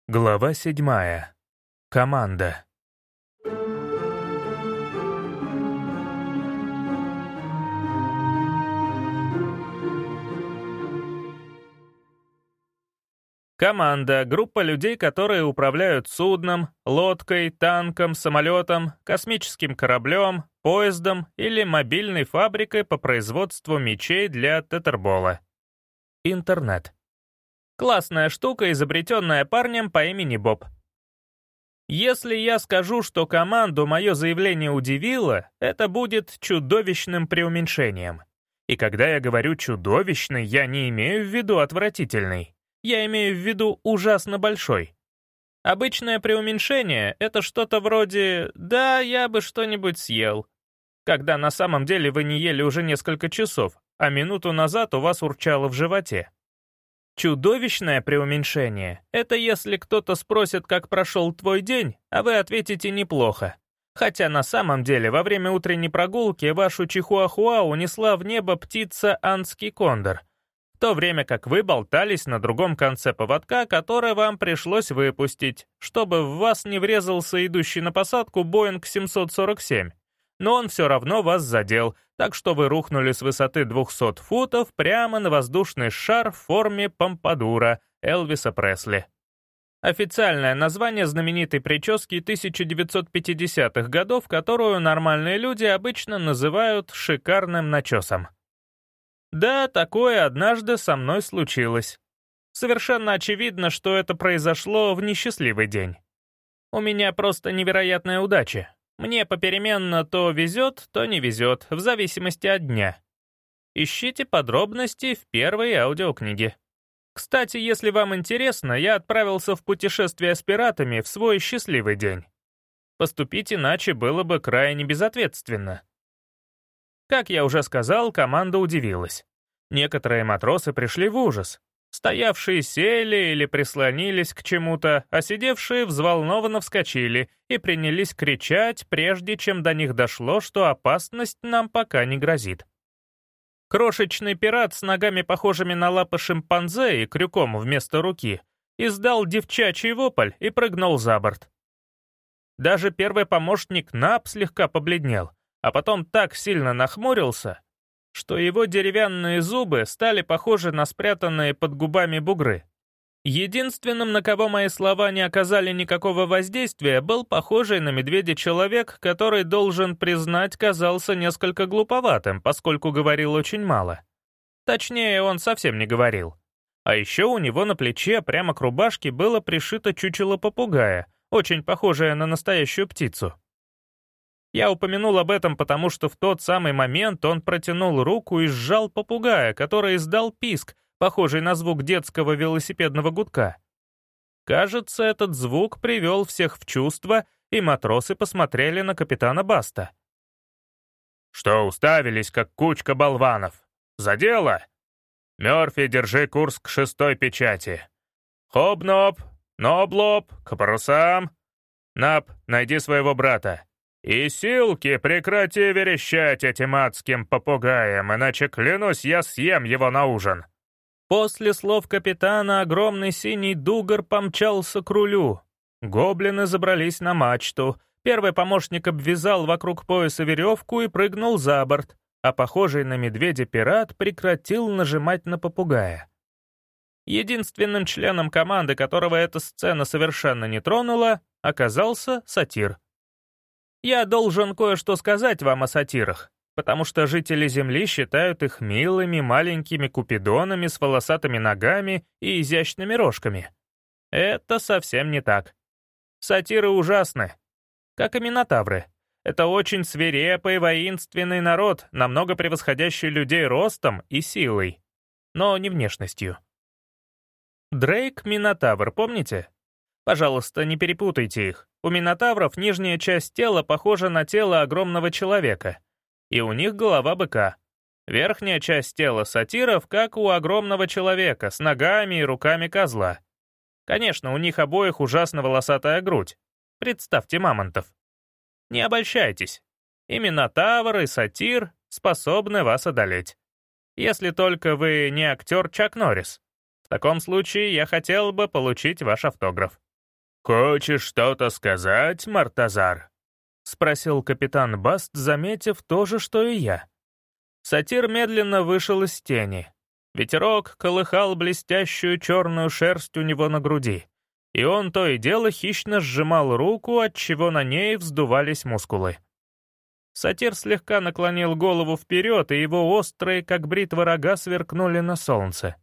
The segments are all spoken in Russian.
Глава 7. Команда. Команда — группа людей, которые управляют судном, лодкой, танком, самолетом, космическим кораблем, поездом или мобильной фабрикой по производству мечей для тетербола. Интернет. Классная штука, изобретенная парнем по имени Боб. Если я скажу, что команду мое заявление удивило, это будет чудовищным преуменьшением. И когда я говорю «чудовищный», я не имею в виду отвратительный. Я имею в виду ужасно большой. Обычное преуменьшение — это что-то вроде «да, я бы что-нибудь съел», когда на самом деле вы не ели уже несколько часов, а минуту назад у вас урчало в животе. Чудовищное преуменьшение — это если кто-то спросит, как прошел твой день, а вы ответите «неплохо». Хотя на самом деле во время утренней прогулки вашу чихуахуа унесла в небо птица анский кондор, в то время как вы болтались на другом конце поводка, который вам пришлось выпустить, чтобы в вас не врезался идущий на посадку Боинг 747. Но он все равно вас задел, так что вы рухнули с высоты 200 футов прямо на воздушный шар в форме помпадура Элвиса Пресли. Официальное название знаменитой прически 1950-х годов, которую нормальные люди обычно называют «шикарным начесом». Да, такое однажды со мной случилось. Совершенно очевидно, что это произошло в несчастливый день. У меня просто невероятная удача. Мне попеременно то везет, то не везет, в зависимости от дня. Ищите подробности в первой аудиокниге. Кстати, если вам интересно, я отправился в путешествие с пиратами в свой счастливый день. Поступить иначе было бы крайне безответственно. Как я уже сказал, команда удивилась. Некоторые матросы пришли в ужас. Стоявшие сели или прислонились к чему-то, а сидевшие взволнованно вскочили и принялись кричать, прежде чем до них дошло, что опасность нам пока не грозит. Крошечный пират с ногами, похожими на лапы шимпанзе и крюком вместо руки, издал девчачий вопль и прыгнул за борт. Даже первый помощник Нап слегка побледнел, а потом так сильно нахмурился, что его деревянные зубы стали похожи на спрятанные под губами бугры. Единственным, на кого мои слова не оказали никакого воздействия, был похожий на медведя человек, который, должен признать, казался несколько глуповатым, поскольку говорил очень мало. Точнее, он совсем не говорил. А еще у него на плече прямо к рубашке было пришито чучело попугая, очень похожее на настоящую птицу. Я упомянул об этом, потому что в тот самый момент он протянул руку и сжал попугая, который издал писк, похожий на звук детского велосипедного гудка. Кажется, этот звук привел всех в чувство, и матросы посмотрели на капитана Баста. «Что уставились, как кучка болванов? За дело! Мёрфи, держи курс к 6-й печати. Хоб-ноб, ноб-лоб, к парусам. Нап, найди своего брата. И, Силки, прекрати верещать этим адским попугаем, иначе, клянусь, я съем его на ужин». После слов капитана огромный синий дугар помчался к рулю. Гоблины забрались на мачту. Первый помощник обвязал вокруг пояса веревку и прыгнул за борт, а похожий на медведя пират прекратил нажимать на попугая. Единственным членом команды, которого эта сцена совершенно не тронула, оказался сатир. Я должен кое-что сказать вам о сатирах, потому что жители Земли считают их милыми маленькими купидонами с волосатыми ногами и изящными рожками. Это совсем не так. Сатиры ужасны, как и минотавры. Это очень свирепый, воинственный народ, намного превосходящий людей ростом и силой, но не внешностью. Дрейк — минотавр, помните? Пожалуйста, не перепутайте их. У минотавров нижняя часть тела похожа на тело огромного человека, и у них голова быка. Верхняя часть тела сатиров, как у огромного человека, с ногами и руками козла. Конечно, у них обоих ужасно волосатая грудь. Представьте мамонтов. Не обольщайтесь. И минотавр, и сатир способны вас одолеть. Если только вы не актер Чак Норрис. В таком случае я хотел бы получить ваш автограф. «Хочешь что-то сказать, Мартазар?» — спросил капитан Баст, заметив то же, что и я. Сатир медленно вышел из тени. Ветерок колыхал блестящую черную шерсть у него на груди, и он то и дело хищно сжимал руку, отчего на ней вздувались мускулы. Сатир слегка наклонил голову вперед, и его острые, как бритва, рога сверкнули на солнце.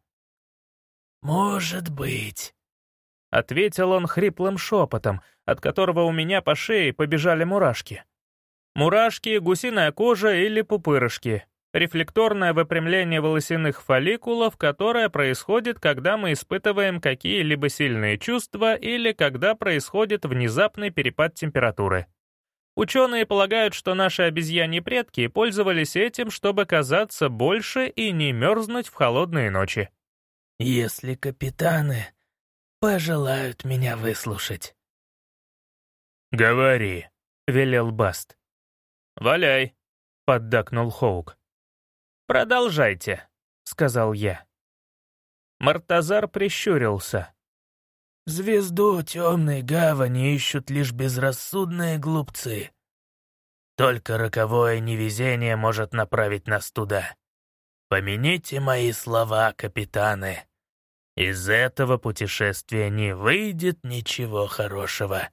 «Может быть», — ответил он хриплым шепотом, от которого у меня по шее побежали мурашки. Мурашки, гусиная кожа или пупырышки. Рефлекторное выпрямление волосяных фолликулов, которое происходит, когда мы испытываем какие-либо сильные чувства или когда происходит внезапный перепад температуры. Ученые полагают, что наши обезьяньи предки пользовались этим, чтобы казаться больше и не мерзнуть в холодные ночи. «Если капитаны пожелают меня выслушать». «Говори», — велел Баст. «Валяй», — поддакнул Хоук. «Продолжайте», — сказал я. Мартазар прищурился. «Звезду темной гавани ищут лишь безрассудные глупцы. Только роковое невезение может направить нас туда. Помяните мои слова, капитаны. Из этого путешествия не выйдет ничего хорошего».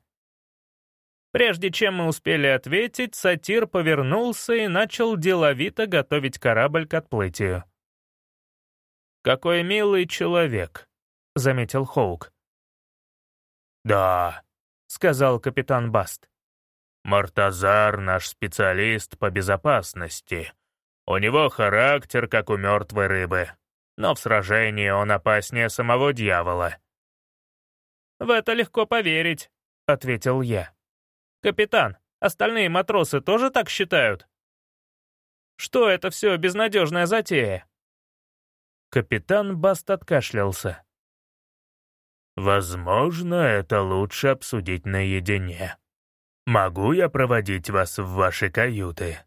Прежде чем мы успели ответить, сатир повернулся и начал деловито готовить корабль к отплытию. «Какой милый человек», — заметил Хоук. «Да», — сказал капитан Баст. «Мартазар — наш специалист по безопасности. У него характер, как у мертвой рыбы, но в сражении он опаснее самого дьявола». «В это легко поверить», — ответил я. «Капитан, остальные матросы тоже так считают? Что это все безнадежная затея?» Капитан Баст откашлялся. «Возможно, это лучше обсудить наедине. Могу я проводить вас в ваши каюты?»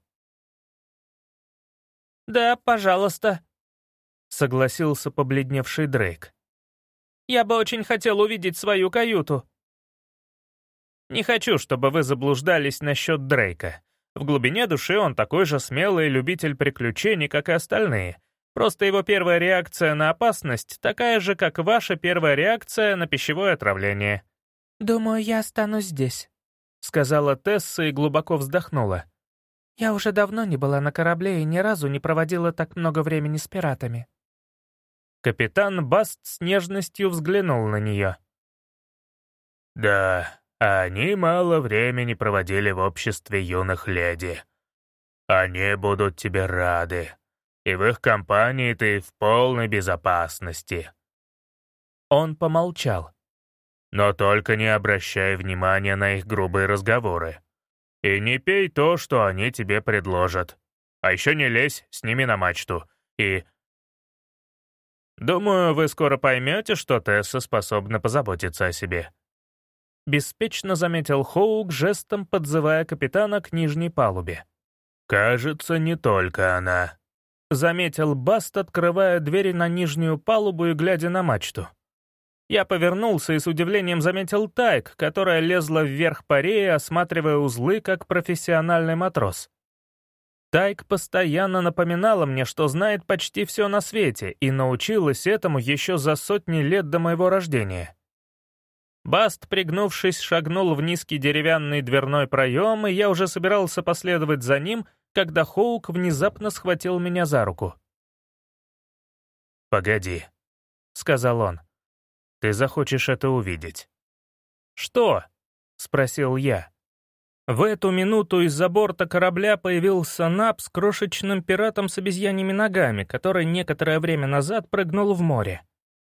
«Да, пожалуйста», — согласился побледневший Дрейк. «Я бы очень хотел увидеть свою каюту». Не хочу, чтобы вы заблуждались насчет Дрейка. В глубине души он такой же смелый любитель приключений, как и остальные. Просто его первая реакция на опасность такая же, как ваша первая реакция на пищевое отравление. «Думаю, я останусь здесь», — сказала Тесса и глубоко вздохнула. «Я уже давно не была на корабле и ни разу не проводила так много времени с пиратами». Капитан Баст с нежностью взглянул на нее. «Да, они мало времени проводили в обществе юных леди. Они будут тебе рады, и в их компании ты в полной безопасности». Он помолчал. «Но только не обращай внимания на их грубые разговоры. И не пей то, что они тебе предложат. А еще не лезь с ними на мачту. И...» «Думаю, вы скоро поймете, что Тесса способна позаботиться о себе», — беспечно заметил Хоук, жестом подзывая капитана к нижней палубе. «Кажется, не только она», — заметил Баст, открывая двери на нижнюю палубу и глядя на мачту. Я повернулся и с удивлением заметил Тайк, которая лезла вверх по рее, осматривая узлы, как профессиональный матрос. Тайк постоянно напоминала мне, что знает почти все на свете, и научилась этому еще за сотни лет до моего рождения. Баст, пригнувшись, шагнул в низкий деревянный дверной проем, и я уже собирался последовать за ним, когда Хоук внезапно схватил меня за руку. «Погоди», — сказал он. «Ты захочешь это увидеть». «Что?» — спросил я. В эту минуту из-за борта корабля появился Наб с крошечным пиратом с обезьяньими ногами, который некоторое время назад прыгнул в море.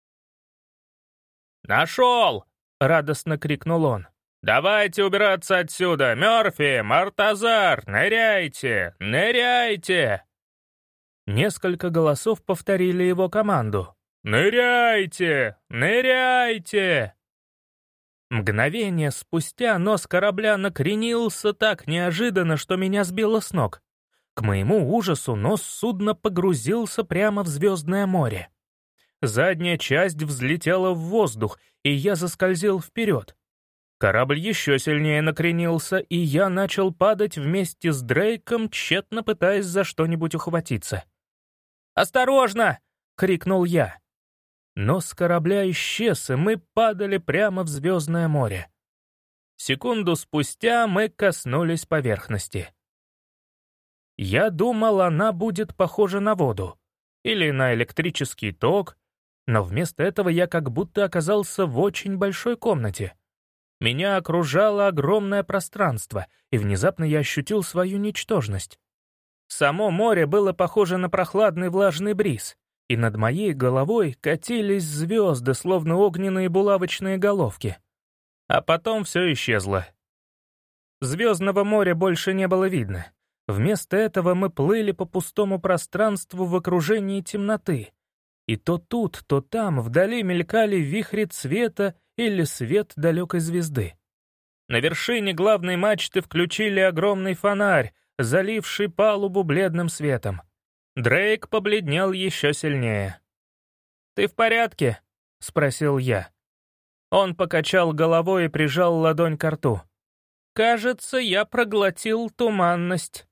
«Нашел!» — радостно крикнул он. «Давайте убираться отсюда! Мёрфи! Мартазар! Ныряйте! Ныряйте!» Несколько голосов повторили его команду. «Ныряйте! Ныряйте!» Мгновение спустя нос корабля накренился так неожиданно, что меня сбило с ног. К моему ужасу нос судна погрузился прямо в звездное море. Задняя часть взлетела в воздух, и я заскользил вперед. Корабль еще сильнее накренился, и я начал падать вместе с Дрейком, тщетно пытаясь за что-нибудь ухватиться. «Осторожно!» — крикнул я. Нос корабля исчез, и мы падали прямо в звездное море. Секунду спустя мы коснулись поверхности. Я думал, она будет похожа на воду или на электрический ток, но вместо этого я как будто оказался в очень большой комнате. Меня окружало огромное пространство, и внезапно я ощутил свою ничтожность. Само море было похоже на прохладный влажный бриз, и над моей головой катились звезды, словно огненные булавочные головки. А потом все исчезло. Звездного моря больше не было видно. Вместо этого мы плыли по пустому пространству в окружении темноты. И то тут, то там вдали мелькали вихри цвета или свет далекой звезды. На вершине главной мачты включили огромный фонарь, заливший палубу бледным светом. Дрейк побледнел еще сильнее. «Ты в порядке?» — спросил я. Он покачал головой и прижал ладонь к рту. «Кажется, я проглотил туманность».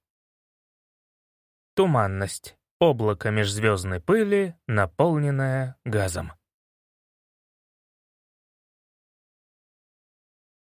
Туманность — облако межзвездной пыли, наполненное газом.